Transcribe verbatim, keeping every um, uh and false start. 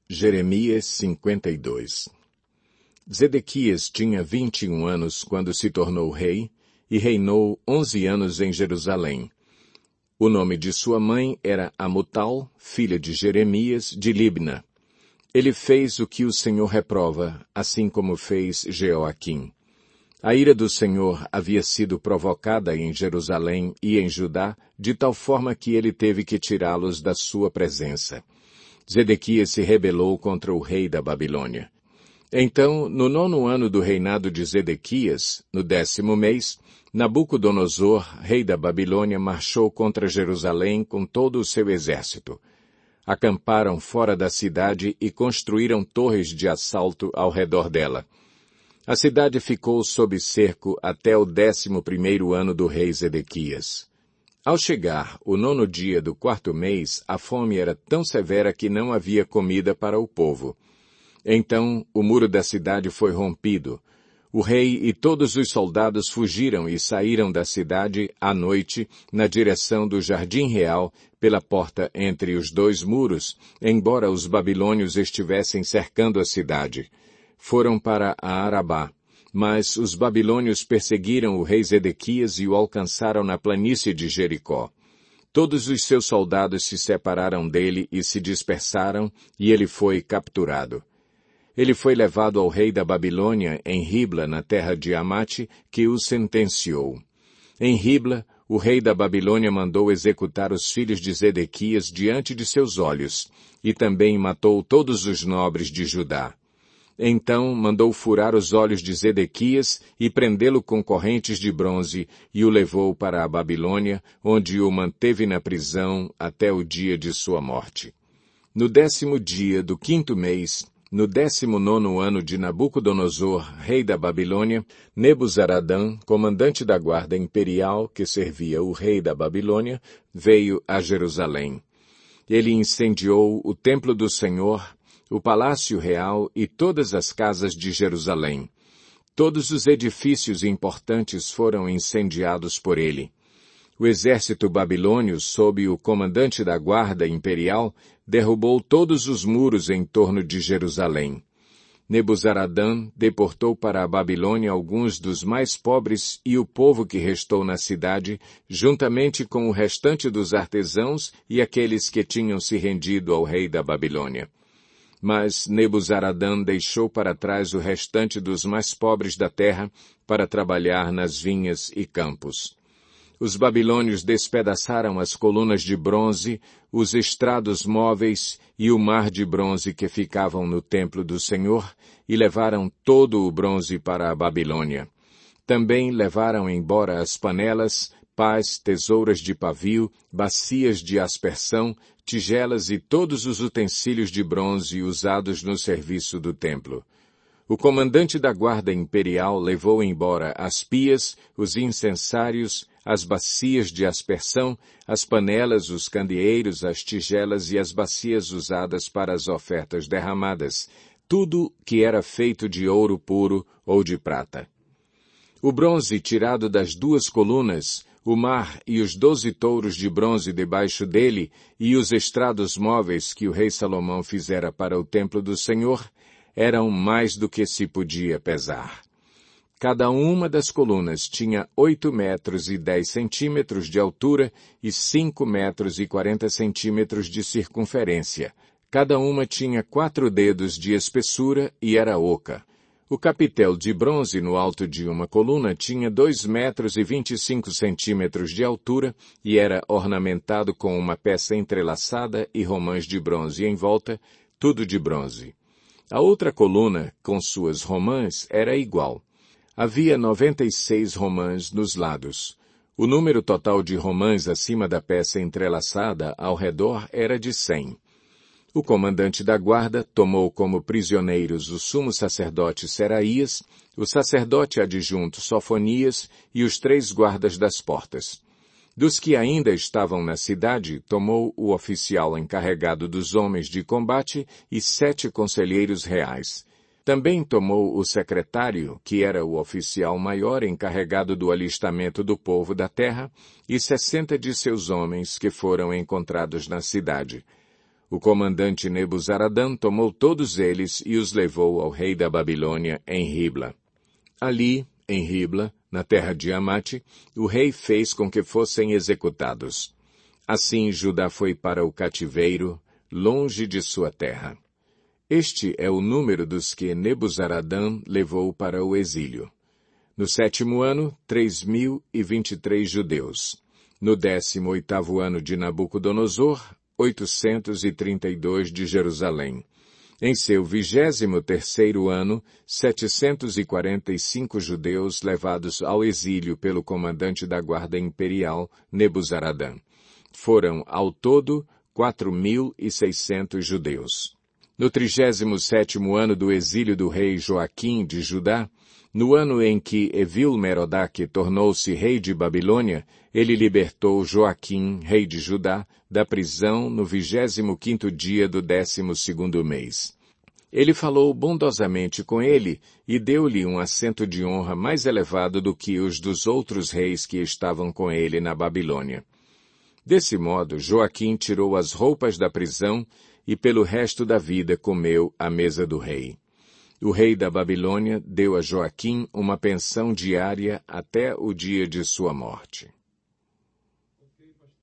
Jeremias cinquenta e dois. Zedequias tinha vinte e um anos quando se tornou rei, e reinou onze anos em Jerusalém. O nome de sua mãe era Amutal, filha de Jeremias, de Libna. Ele fez o que o Senhor reprova, assim como fez Jeoaquim. A ira do Senhor havia sido provocada em Jerusalém e em Judá, de tal forma que ele teve que tirá-los da sua presença. Zedequias se rebelou contra o rei da Babilônia. Então, no nono ano do reinado de Zedequias, no décimo mês, Nabucodonosor, rei da Babilônia, marchou contra Jerusalém com todo o seu exército. Acamparam fora da cidade e construíram torres de assalto ao redor dela. A cidade ficou sob cerco até o décimo primeiro ano do rei Zedequias. Ao chegar o nono dia do quarto mês, a fome era tão severa que não havia comida para o povo. Então o muro da cidade foi rompido. O rei e todos os soldados fugiram e saíram da cidade à noite na direção do Jardim Real, pela porta entre os dois muros, embora os babilônios estivessem cercando a cidade. Foram para a Arabá. Mas os babilônios perseguiram o rei Zedequias e o alcançaram na planície de Jericó. Todos os seus soldados se separaram dele e se dispersaram, e ele foi capturado. Ele foi levado ao rei da Babilônia em Ribla, na terra de Amate, que o sentenciou. Em Ribla, o rei da Babilônia mandou executar os filhos de Zedequias diante de seus olhos, e também matou todos os nobres de Judá. Então mandou furar os olhos de Zedequias e prendê-lo com correntes de bronze, e o levou para a Babilônia, onde o manteve na prisão até o dia de sua morte. No décimo dia do quinto mês, no décimo nono ano de Nabucodonosor, rei da Babilônia, Nebuzaradã, comandante da guarda imperial que servia o rei da Babilônia, veio a Jerusalém. Ele incendiou o templo do Senhor, o palácio real e todas as casas de Jerusalém. Todos os edifícios importantes foram incendiados por ele. O exército babilônio, sob o comandante da guarda imperial, derrubou todos os muros em torno de Jerusalém. Nebuzaradã deportou para a Babilônia alguns dos mais pobres e o povo que restou na cidade, juntamente com o restante dos artesãos e aqueles que tinham se rendido ao rei da Babilônia. Mas Nebuzaradã deixou para trás o restante dos mais pobres da terra para trabalhar nas vinhas e campos. Os babilônios despedaçaram as colunas de bronze, os estrados móveis e o mar de bronze que ficavam no templo do Senhor, e levaram todo o bronze para a Babilônia. Também levaram embora as panelas, pás, tesouras de pavio, bacias de aspersão, tigelas e todos os utensílios de bronze usados no serviço do templo. O comandante da guarda imperial levou embora as pias, os incensários, as bacias de aspersão, as panelas, os candeeiros, as tigelas e as bacias usadas para as ofertas derramadas, tudo que era feito de ouro puro ou de prata. O bronze tirado das duas colunas, o mar e os doze touros de bronze debaixo dele e os estrados móveis que o rei Salomão fizera para o templo do Senhor, eram mais do que se podia pesar. Cada uma das colunas tinha oito metros e dez centímetros de altura e cinco metros e quarenta centímetros de circunferência. Cada uma tinha quatro dedos de espessura e era oca. O capitel de bronze no alto de uma coluna tinha dois metros e vinte e cinco centímetros de altura e era ornamentado com uma peça entrelaçada e romãs de bronze em volta, tudo de bronze. A outra coluna, com suas romãs, era igual. Havia noventa e seis romãs nos lados. O número total de romãs acima da peça entrelaçada ao redor era de cem. O comandante da guarda tomou como prisioneiros o sumo sacerdote Seraías, o sacerdote adjunto Sofonias e os três guardas das portas. Dos que ainda estavam na cidade, tomou o oficial encarregado dos homens de combate e sete conselheiros reais. Também tomou o secretário, que era o oficial maior encarregado do alistamento do povo da terra, e sessenta de seus homens que foram encontrados na cidade. O comandante Nebuzaradã tomou todos eles e os levou ao rei da Babilônia em Ribla. Ali, em Ribla, na terra de Amate, o rei fez com que fossem executados. Assim Judá foi para o cativeiro, longe de sua terra. Este é o número dos que Nebuzaradã levou para o exílio. No sétimo ano, três mil e vinte e três judeus. No décimo oitavo ano de Nabucodonosor, oitocentos e trinta e dois de Jerusalém. Em seu vigésimo terceiro ano, setecentos e quarenta e cinco judeus levados ao exílio pelo comandante da guarda imperial, Nebuzaradã. Foram, ao todo, quatro mil e seiscentos judeus. No trigésimo sétimo ano do exílio do rei Joaquim de Judá, no ano em que Evil-Merodach tornou-se rei de Babilônia, ele libertou Joaquim, rei de Judá, da prisão no vigésimo quinto dia do décimo segundo mês. Ele falou bondosamente com ele e deu-lhe um assento de honra mais elevado do que os dos outros reis que estavam com ele na Babilônia. Desse modo, Joaquim tirou as roupas da prisão e pelo resto da vida comeu à mesa do rei. O rei da Babilônia deu a Joaquim uma pensão diária até o dia de sua morte.